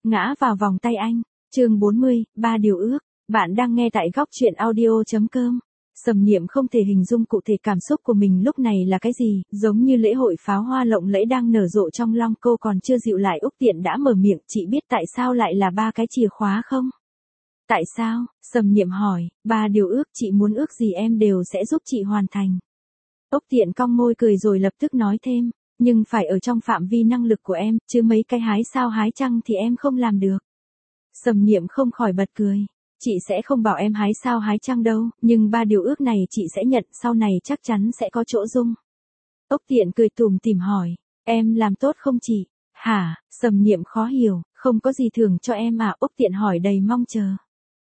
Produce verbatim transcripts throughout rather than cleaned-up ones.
ngã vào vòng tay anh. Chương bốn mươi, ba điều ước. Bạn đang nghe tại góc truyện audio chấm com. Sầm Niệm không thể hình dung cụ thể cảm xúc của mình lúc này là cái gì, giống như lễ hội pháo hoa lộng lẫy đang nở rộ trong lòng cô còn chưa dịu lại, Úc Tiện đã mở miệng, chị biết tại sao lại là ba cái chìa khóa không? Tại sao? Sầm Niệm hỏi, ba điều ước, chị muốn ước gì em đều sẽ giúp chị hoàn thành. Úc Tiện cong môi cười rồi lập tức nói thêm, nhưng phải ở trong phạm vi năng lực của em, chứ mấy cái hái sao hái trăng thì em không làm được. Sầm Niệm không khỏi bật cười. Chị sẽ không bảo em hái sao hái trăng đâu, nhưng ba điều ước này chị sẽ nhận, sau này chắc chắn sẽ có chỗ dung. Úc Tiện cười tủm tỉm hỏi, em làm tốt không chị? Hả? Sầm Niệm khó hiểu, không có gì thưởng cho em à? Úc Tiện hỏi đầy mong chờ.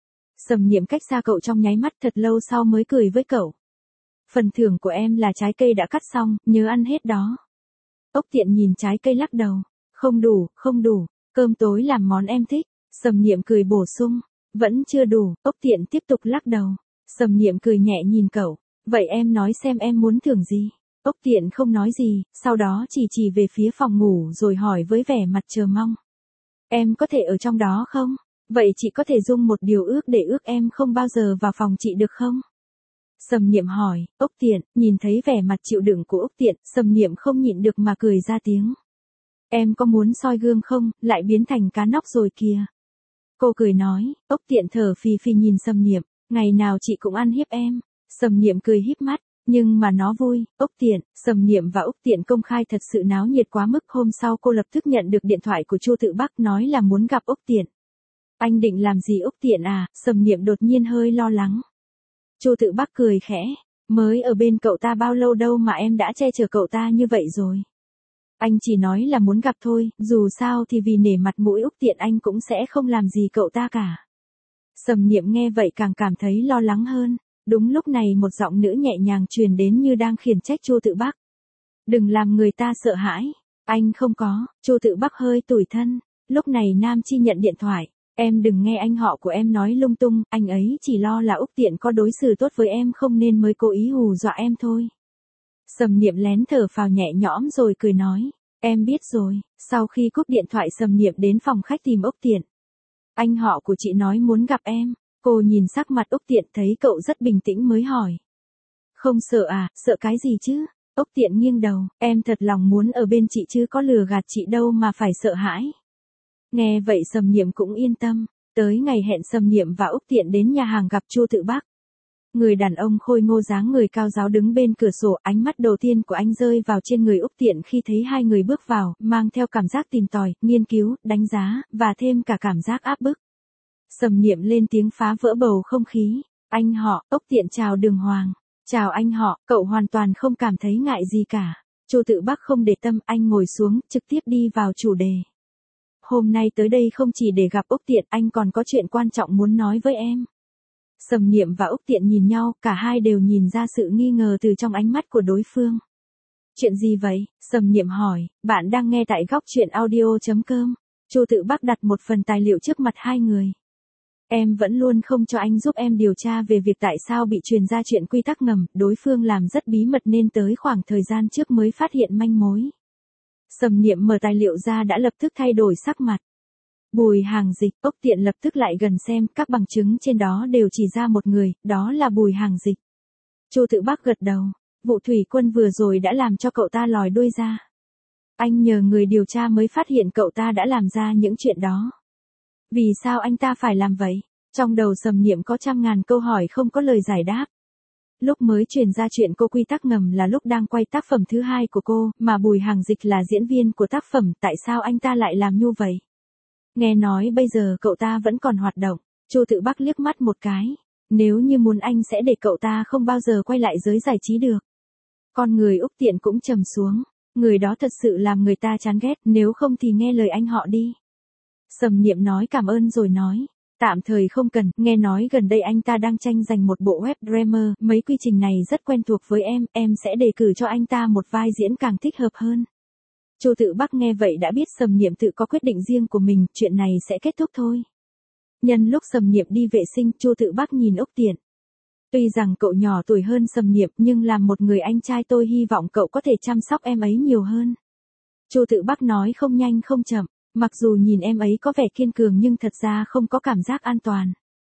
Sầm Niệm cách xa cậu trong nháy mắt, thật lâu sau mới cười với cậu. Phần thưởng của em là trái cây đã cắt xong, nhớ ăn hết đó. Úc Tiện nhìn trái cây lắc đầu, không đủ, không đủ, cơm tối làm món em thích. Sầm Niệm cười bổ sung, vẫn chưa đủ. Úc Tiện tiếp tục lắc đầu. Sầm Niệm cười nhẹ nhìn cậu, vậy em nói xem em muốn thưởng gì? Úc Tiện không nói gì, sau đó chỉ chỉ về phía phòng ngủ rồi hỏi với vẻ mặt chờ mong. Em có thể ở trong đó không? Vậy chị có thể dung một điều ước để ước em không bao giờ vào phòng chị được không? Sầm Niệm hỏi. Úc Tiện, nhìn thấy vẻ mặt chịu đựng của Úc Tiện, Sầm Niệm không nhịn được mà cười ra tiếng. Em có muốn soi gương không, lại biến thành cá nóc rồi kìa. Cô cười nói. Úc Tiện thở phì phì nhìn Sầm Niệm, ngày nào chị cũng ăn hiếp em. Sầm Niệm cười híp mắt, nhưng mà nó vui. Úc Tiện, Sầm Niệm và Úc Tiện công khai thật sự náo nhiệt quá mức. Hôm sau cô lập tức nhận được điện thoại của Chu Tự Bắc nói là muốn gặp Úc Tiện. Anh định làm gì Úc Tiện à? Sầm Niệm đột nhiên hơi lo lắng. Chu Tự Bắc cười khẽ, mới ở bên cậu ta bao lâu đâu mà em đã che chở cậu ta như vậy rồi. Anh chỉ nói là muốn gặp thôi, dù sao thì vì nể mặt mũi Úc Tiện anh cũng sẽ không làm gì cậu ta cả. Sầm Niệm nghe vậy càng cảm thấy lo lắng hơn. Đúng lúc này một giọng nữ nhẹ nhàng truyền đến như đang khiển trách Chu Tự Bắc. Đừng làm người ta sợ hãi. Anh không có. Chu Tự Bắc hơi tủi thân. Lúc này Nam Chi nhận điện thoại. Em đừng nghe anh họ của em nói lung tung, anh ấy chỉ lo là Úc Tiện có đối xử tốt với em không nên mới cố ý hù dọa em thôi. Sầm Niệm lén thở phào nhẹ nhõm rồi cười nói, em biết rồi. Sau khi cúp điện thoại Sầm Niệm đến phòng khách tìm Úc Tiện. Anh họ của chị nói muốn gặp em. Cô nhìn sắc mặt Úc Tiện thấy cậu rất bình tĩnh mới hỏi. Không sợ à? Sợ cái gì chứ? Úc Tiện nghiêng đầu, em thật lòng muốn ở bên chị chứ có lừa gạt chị đâu mà phải sợ hãi. Nghe vậy Sầm Niệm cũng yên tâm. Tới ngày hẹn Sầm Niệm và Úc Tiện đến nhà hàng gặp Chu Tự Bắc. Người đàn ông khôi ngô dáng người cao ráo đứng bên cửa sổ, ánh mắt đầu tiên của anh rơi vào trên người Úc Tiện khi thấy hai người bước vào, mang theo cảm giác tìm tòi, nghiên cứu, đánh giá, và thêm cả cảm giác áp bức. Sầm Niệm lên tiếng phá vỡ bầu không khí. Anh họ. Úc Tiện chào đường hoàng. Chào anh họ. Cậu hoàn toàn không cảm thấy ngại gì cả. Chu Tự Bắc không để tâm, anh ngồi xuống, trực tiếp đi vào chủ đề. Hôm nay tới đây không chỉ để gặp Úc Tiện, anh còn có chuyện quan trọng muốn nói với em. Sầm Niệm và Úc Tiện nhìn nhau, cả hai đều nhìn ra sự nghi ngờ từ trong ánh mắt của đối phương. Chuyện gì vậy? Sầm Niệm hỏi. Bạn đang nghe tại góc truyện audio chấm com. Chu Tự Bắc đặt một phần tài liệu trước mặt hai người. Em vẫn luôn không cho anh giúp em điều tra về việc tại sao bị truyền ra chuyện quy tắc ngầm, đối phương làm rất bí mật nên tới khoảng thời gian trước mới phát hiện manh mối. Sầm Niệm mở tài liệu ra đã lập tức thay đổi sắc mặt. Bùi Hàng Dịch. Úc Tiện lập tức lại gần xem, các bằng chứng trên đó đều chỉ ra một người, đó là Bùi Hàng Dịch. Chu Tự Bắc gật đầu. Vụ thủy quân vừa rồi đã làm cho cậu ta lòi đuôi ra. Anh nhờ người điều tra mới phát hiện cậu ta đã làm ra những chuyện đó. Vì sao anh ta phải làm vậy? Trong đầu Sầm Niệm có trăm ngàn câu hỏi không có lời giải đáp. Lúc mới truyền ra chuyện cô quy tắc ngầm là lúc đang quay tác phẩm thứ hai của cô, mà Bùi Hàng Dịch là diễn viên của tác phẩm, tại sao anh ta lại làm như vậy? Nghe nói bây giờ cậu ta vẫn còn hoạt động. Chu Tự Bắc liếc mắt một cái. Nếu như muốn anh sẽ để cậu ta không bao giờ quay lại giới giải trí được. Con người Úc Tiện cũng trầm xuống. Người đó thật sự làm người ta chán ghét, nếu không thì nghe lời anh họ đi. Sầm Niệm nói cảm ơn rồi nói. Tạm thời không cần, nghe nói gần đây anh ta đang tranh giành một bộ web drama, mấy quy trình này rất quen thuộc với em, em sẽ đề cử cho anh ta một vai diễn càng thích hợp hơn. Chu Tự Bắc nghe vậy đã biết Sầm Niệm tự có quyết định riêng của mình, chuyện này sẽ kết thúc thôi. Nhân lúc Sầm Niệm đi vệ sinh, Chu Tự Bắc nhìn Úc Tiện. Tuy rằng cậu nhỏ tuổi hơn Sầm Niệm, nhưng làm một người anh trai tôi hy vọng cậu có thể chăm sóc em ấy nhiều hơn. Chu Tự Bắc nói không nhanh không chậm. Mặc dù nhìn em ấy có vẻ kiên cường nhưng thật ra không có cảm giác an toàn.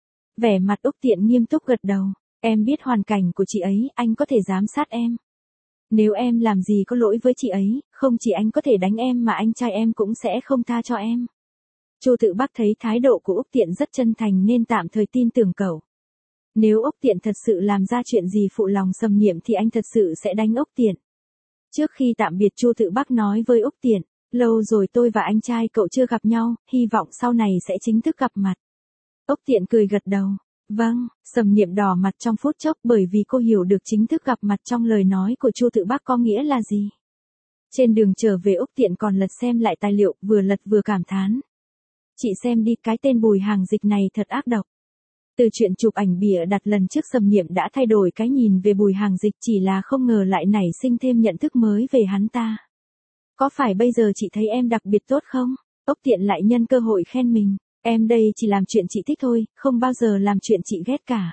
Vẻ mặt Úc Tiện nghiêm túc gật đầu. Em biết hoàn cảnh của chị ấy, anh có thể giám sát em. Nếu em làm gì có lỗi với chị ấy, không chỉ anh có thể đánh em mà anh trai em cũng sẽ không tha cho em. Chu Tự Bắc thấy thái độ của Úc Tiện rất chân thành nên tạm thời tin tưởng cậu. Nếu Úc Tiện thật sự làm ra chuyện gì phụ lòng Sầm Niệm thì anh thật sự sẽ đánh Úc Tiện. Trước khi tạm biệt Chu Tự Bắc nói với Úc Tiện, lâu rồi tôi và anh trai cậu chưa gặp nhau, hy vọng sau này sẽ chính thức gặp mặt. Úc Tiện cười gật đầu. Vâng, Sầm Niệm đỏ mặt trong phút chốc bởi vì cô hiểu được chính thức gặp mặt trong lời nói của Chu Tự Bắc có nghĩa là gì. Trên đường trở về Úc Tiện còn lật xem lại tài liệu, vừa lật vừa cảm thán. Chị xem đi, cái tên Bùi Hàng Dịch này thật ác độc. Từ chuyện chụp ảnh bìa đặt lần trước Sầm Niệm đã thay đổi cái nhìn về Bùi Hàng Dịch, chỉ là không ngờ lại nảy sinh thêm nhận thức mới về hắn ta. Có phải bây giờ chị thấy em đặc biệt tốt không? Úc Tiện lại nhân cơ hội khen mình. Em đây chỉ làm chuyện chị thích thôi, không bao giờ làm chuyện chị ghét cả.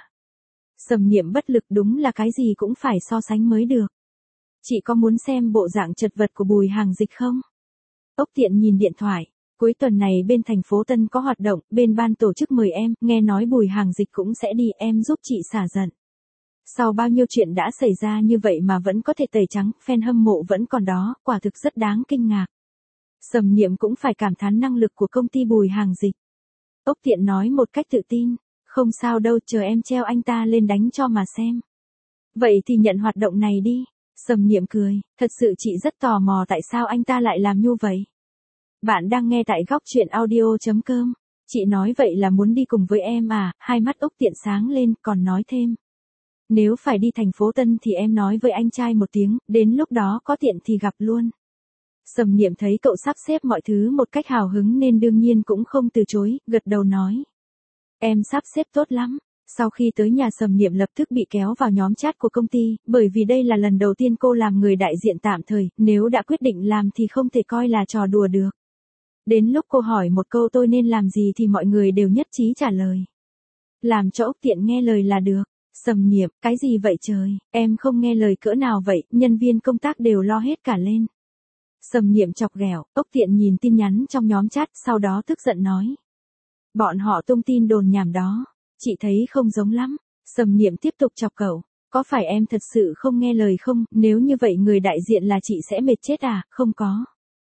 Sầm Niệm bất lực, đúng là cái gì cũng phải so sánh mới được. Chị có muốn xem bộ dạng chật vật của Bùi Hàng Dịch không? Úc Tiện nhìn điện thoại. Cuối tuần này bên thành phố Tân có hoạt động, bên ban tổ chức mời em, nghe nói Bùi Hàng Dịch cũng sẽ đi, em giúp chị xả giận. Sau bao nhiêu chuyện đã xảy ra như vậy mà vẫn có thể tẩy trắng, fan hâm mộ vẫn còn đó, quả thực rất đáng kinh ngạc. Sầm Niệm cũng phải cảm thán năng lực của công ty Bùi Hàng Dịch. Úc Tiện nói một cách tự tin, không sao đâu, chờ em treo anh ta lên đánh cho mà xem. Vậy thì nhận hoạt động này đi. Sầm Niệm cười, thật sự chị rất tò mò tại sao anh ta lại làm như vậy. Bạn đang nghe tại góc truyện audio chấm com. Chị nói vậy là muốn đi cùng với em à? Hai mắt Úc Tiện sáng lên, còn nói thêm. Nếu phải đi thành phố Tân thì em nói với anh trai một tiếng, đến lúc đó có tiện thì gặp luôn. Sầm Niệm thấy cậu sắp xếp mọi thứ một cách hào hứng nên đương nhiên cũng không từ chối, gật đầu nói. Em sắp xếp tốt lắm. Sau khi tới nhà Sầm Niệm lập tức bị kéo vào nhóm chat của công ty, bởi vì đây là lần đầu tiên cô làm người đại diện tạm thời, nếu đã quyết định làm thì không thể coi là trò đùa được. Đến lúc cô hỏi một câu tôi nên làm gì thì mọi người đều nhất trí trả lời. Làm cho Úc Tiện nghe lời là được. Sầm Niệm, cái gì vậy trời, em không nghe lời cỡ nào vậy, nhân viên công tác đều lo hết cả lên. Sầm Niệm chọc ghẹo, Úc Tiện nhìn tin nhắn trong nhóm chat, sau đó tức giận nói. Bọn họ tung tin đồn nhảm đó, chị thấy không giống lắm. Sầm Niệm tiếp tục chọc cậu, có phải em thật sự không nghe lời không, nếu như vậy người đại diện là chị sẽ mệt chết à, không có.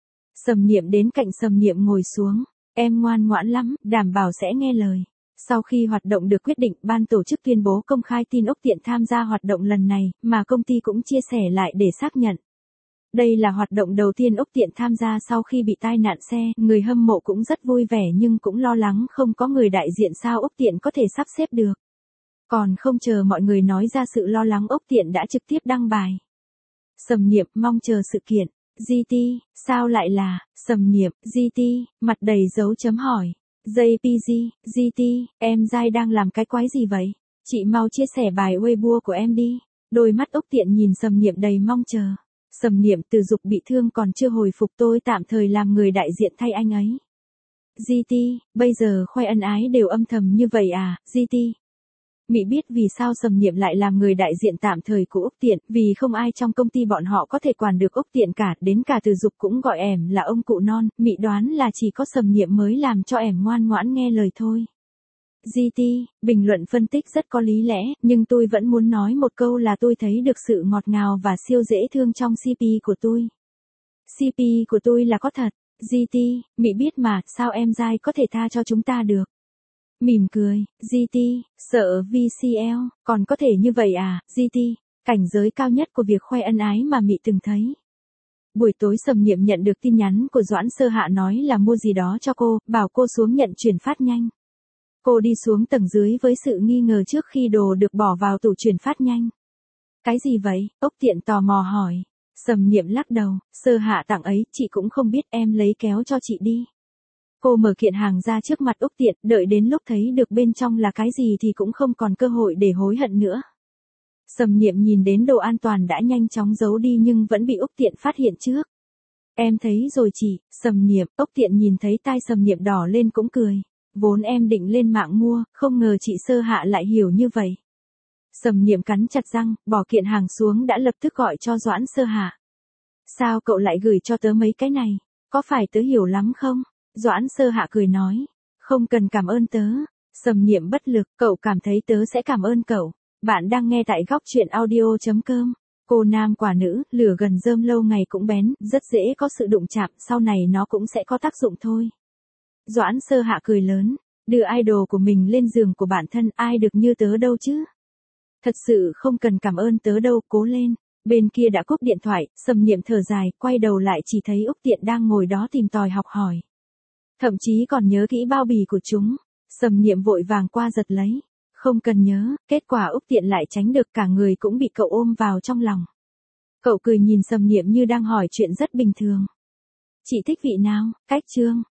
Sầm Niệm đến cạnh Sầm Niệm ngồi xuống, em ngoan ngoãn lắm, đảm bảo sẽ nghe lời. Sau khi hoạt động được quyết định, ban tổ chức tuyên bố công khai tin Úc Tiện tham gia hoạt động lần này, mà công ty cũng chia sẻ lại để xác nhận. Đây là hoạt động đầu tiên Úc Tiện tham gia sau khi bị tai nạn xe, người hâm mộ cũng rất vui vẻ nhưng cũng lo lắng không có người đại diện sao Úc Tiện có thể sắp xếp được. Còn không chờ mọi người nói ra sự lo lắng, Úc Tiện đã trực tiếp đăng bài. Sầm Niệm, mong chờ sự kiện. giê tê, sao lại là, Sầm Niệm, giê tê, mặt đầy dấu chấm hỏi. jê pê giê, giê tê, em dai đang làm cái quái gì vậy? Chị mau chia sẻ bài Weibo của em đi. Đôi mắt Úc Tiện nhìn Sầm Niệm đầy mong chờ. Sầm Niệm, Từ Dục bị thương còn chưa hồi phục, tôi tạm thời làm người đại diện thay anh ấy. giê tê, bây giờ khoe ân ái đều âm thầm như vậy à, giê tê? Mị biết vì sao Sầm Niệm lại làm người đại diện tạm thời của Úc Tiện, vì không ai trong công ty bọn họ có thể quản được Úc Tiện cả, đến cả Từ Dục cũng gọi ẻm là ông cụ non, Mị đoán là chỉ có Sầm Niệm mới làm cho ẻm ngoan ngoãn nghe lời thôi. giê tê, bình luận phân tích rất có lý lẽ, nhưng tôi vẫn muốn nói một câu là tôi thấy được sự ngọt ngào và siêu dễ thương trong xê pê của tôi. xê pê của tôi là có thật, giê tê, Mị biết mà, sao em dai có thể tha cho chúng ta được. Mỉm cười, giê tê, sợ vê xê lờ, còn có thể như vậy à, giê tê, cảnh giới cao nhất của việc khoe ân ái mà Mị từng thấy. Buổi tối Sầm Niệm nhận được tin nhắn của Doãn Sơ Hạ nói là mua gì đó cho cô, bảo cô xuống nhận chuyển phát nhanh. Cô đi xuống tầng dưới với sự nghi ngờ trước khi đồ được bỏ vào tủ chuyển phát nhanh. Cái gì vậy? Úc Tiện tò mò hỏi. Sầm Niệm lắc đầu, Sơ Hạ tặng ấy, chị cũng không biết, em lấy kéo cho chị đi. Cô mở kiện hàng ra trước mặt Úc Tiện, đợi đến lúc thấy được bên trong là cái gì thì cũng không còn cơ hội để hối hận nữa. Sầm Niệm nhìn đến đồ an toàn đã nhanh chóng giấu đi nhưng vẫn bị Úc Tiện phát hiện trước. Em thấy rồi chị, Sầm Niệm, Úc Tiện nhìn thấy tai Sầm Niệm đỏ lên cũng cười. Vốn em định lên mạng mua, không ngờ chị Sơ Hạ lại hiểu như vậy. Sầm Niệm cắn chặt răng, bỏ kiện hàng xuống đã lập tức gọi cho Doãn Sơ Hạ. Sao cậu lại gửi cho tớ mấy cái này? Có phải tớ hiểu lắm không? Doãn Sơ Hạ cười nói, không cần cảm ơn tớ. Sầm Niệm bất lực, cậu cảm thấy tớ sẽ cảm ơn cậu. Bạn đang nghe tại góc truyện audio.com. Cô nam quả nữ, lửa gần rơm lâu ngày cũng bén, rất dễ có sự đụng chạm, sau này nó cũng sẽ có tác dụng thôi. Doãn Sơ Hạ cười lớn, đưa idol của mình lên giường của bản thân, ai được như tớ đâu chứ. Thật sự không cần cảm ơn tớ đâu, cố lên. Bên kia đã cúp điện thoại, Sầm Niệm thở dài, quay đầu lại chỉ thấy Úc Tiện đang ngồi đó tìm tòi học hỏi. Thậm chí còn nhớ kỹ bao bì của chúng. Sầm Niệm vội vàng qua giật lấy. Không cần nhớ, kết quả Úc Tiện lại tránh được, cả người cũng bị cậu ôm vào trong lòng. Cậu cười nhìn Sầm Niệm như đang hỏi chuyện rất bình thường. Chị thích vị nào? Cách Trương.